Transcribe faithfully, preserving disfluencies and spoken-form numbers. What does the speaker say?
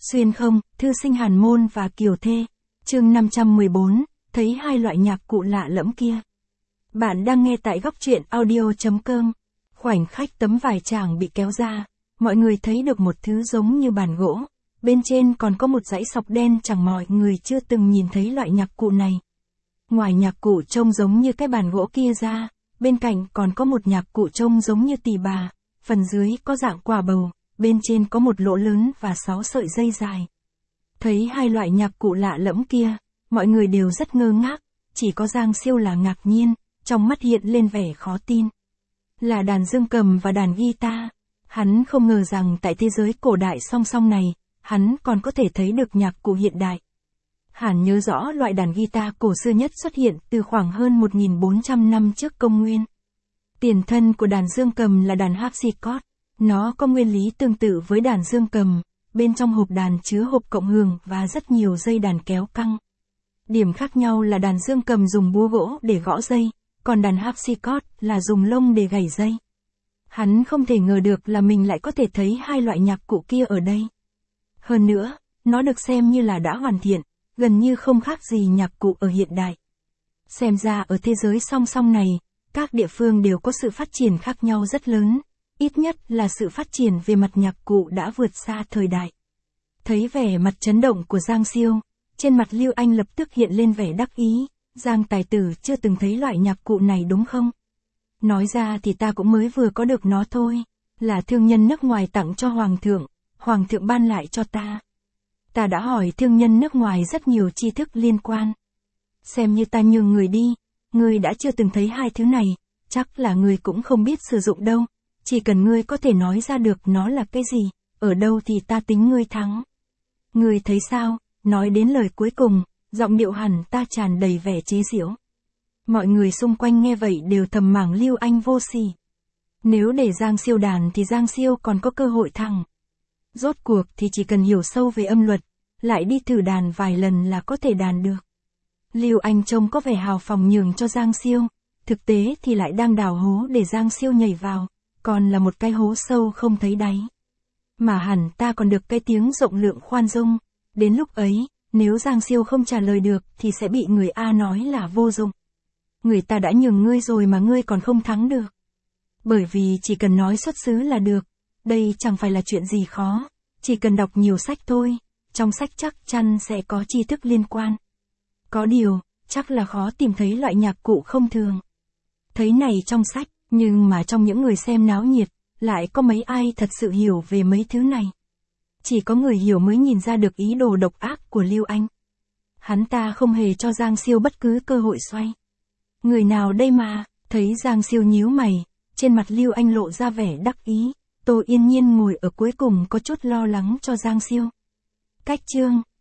Xuyên không, thư sinh Hàn Môn và Kiều Thê. Chương năm trăm mười bốn, thấy hai loại nhạc cụ lạ lẫm kia. Bạn đang nghe tại góc truyện audio chấm com. Khoảnh khắc tấm vải tràng bị kéo ra, mọi người thấy được một thứ giống như bàn gỗ, bên trên còn có một dãy sọc đen, chẳng mọi người chưa từng nhìn thấy loại nhạc cụ này. Ngoài nhạc cụ trông giống như cái bàn gỗ kia ra, bên cạnh còn có một nhạc cụ trông giống như tỳ bà, phần dưới có dạng quả bầu, bên trên có một lỗ lớn và sáu sợi dây dài. Thấy hai loại nhạc cụ lạ lẫm kia, mọi người đều rất ngơ ngác, chỉ có Giang Siêu là ngạc nhiên, trong mắt hiện lên vẻ khó tin. Là đàn dương cầm và đàn guitar. Hắn không ngờ rằng tại thế giới cổ đại song song này, hắn còn có thể thấy được nhạc cụ hiện đại. Hắn nhớ rõ loại đàn guitar cổ xưa nhất xuất hiện từ khoảng hơn một nghìn bốn trăm năm trước công nguyên. Tiền thân của đàn dương cầm là đàn harpsichord. Nó có nguyên lý tương tự với đàn dương cầm, bên trong hộp đàn chứa hộp cộng hưởng và rất nhiều dây đàn kéo căng. Điểm khác nhau là đàn dương cầm dùng búa gỗ để gõ dây, còn đàn harpsichord là dùng lông để gảy dây. Hắn không thể ngờ được là mình lại có thể thấy hai loại nhạc cụ kia ở đây. Hơn nữa, nó được xem như là đã hoàn thiện, gần như không khác gì nhạc cụ ở hiện đại. Xem ra ở thế giới song song này, các địa phương đều có sự phát triển khác nhau rất lớn, ít nhất là sự phát triển về mặt nhạc cụ đã vượt xa thời đại. Thấy vẻ mặt chấn động của Giang Siêu, trên mặt Lưu Anh lập tức hiện lên vẻ đắc ý. Giang tài tử chưa từng thấy loại nhạc cụ này đúng không? Nói ra thì ta cũng mới vừa có được nó thôi, là thương nhân nước ngoài tặng cho Hoàng thượng, Hoàng thượng ban lại cho ta. Ta đã hỏi thương nhân nước ngoài rất nhiều tri thức liên quan. Xem như ta nhường người đi, ngươi đã chưa từng thấy hai thứ này, chắc là ngươi cũng không biết sử dụng đâu, chỉ cần ngươi có thể nói ra được nó là cái gì, ở đâu thì ta tính ngươi thắng. Ngươi thấy sao? Nói đến lời cuối cùng, giọng điệu hẳn ta tràn đầy vẻ chế giễu. Mọi người xung quanh nghe vậy đều thầm mảng Lưu Anh vô sỉ. Nếu để Giang Siêu đàn thì Giang Siêu còn có cơ hội thắng. Rốt cuộc thì chỉ cần hiểu sâu về âm luật, lại đi thử đàn vài lần là có thể đàn được. Lưu Anh trông có vẻ hào phóng nhường cho Giang Siêu, thực tế thì lại đang đào hố để Giang Siêu nhảy vào, còn là một cái hố sâu không thấy đáy. Mà hẳn ta còn được cái tiếng rộng lượng khoan dung, đến lúc ấy, nếu Giang Siêu không trả lời được thì sẽ bị người A nói là vô dụng. Người ta đã nhường ngươi rồi mà ngươi còn không thắng được. Bởi vì chỉ cần nói xuất xứ là được, đây chẳng phải là chuyện gì khó, chỉ cần đọc nhiều sách thôi, trong sách chắc chắn sẽ có tri thức liên quan. Có điều, chắc là khó tìm thấy loại nhạc cụ không thường. Thấy này trong sách, nhưng mà trong những người xem náo nhiệt, lại có mấy ai thật sự hiểu về mấy thứ này. Chỉ có người hiểu mới nhìn ra được ý đồ độc ác của Lưu Anh. Hắn ta không hề cho Giang Siêu bất cứ cơ hội xoay. Người nào đây mà? Thấy Giang Siêu nhíu mày, trên mặt Lưu Anh lộ ra vẻ đắc ý. Tô Yên Nhiên ngồi ở cuối cùng có chút lo lắng cho Giang Siêu. Cách chương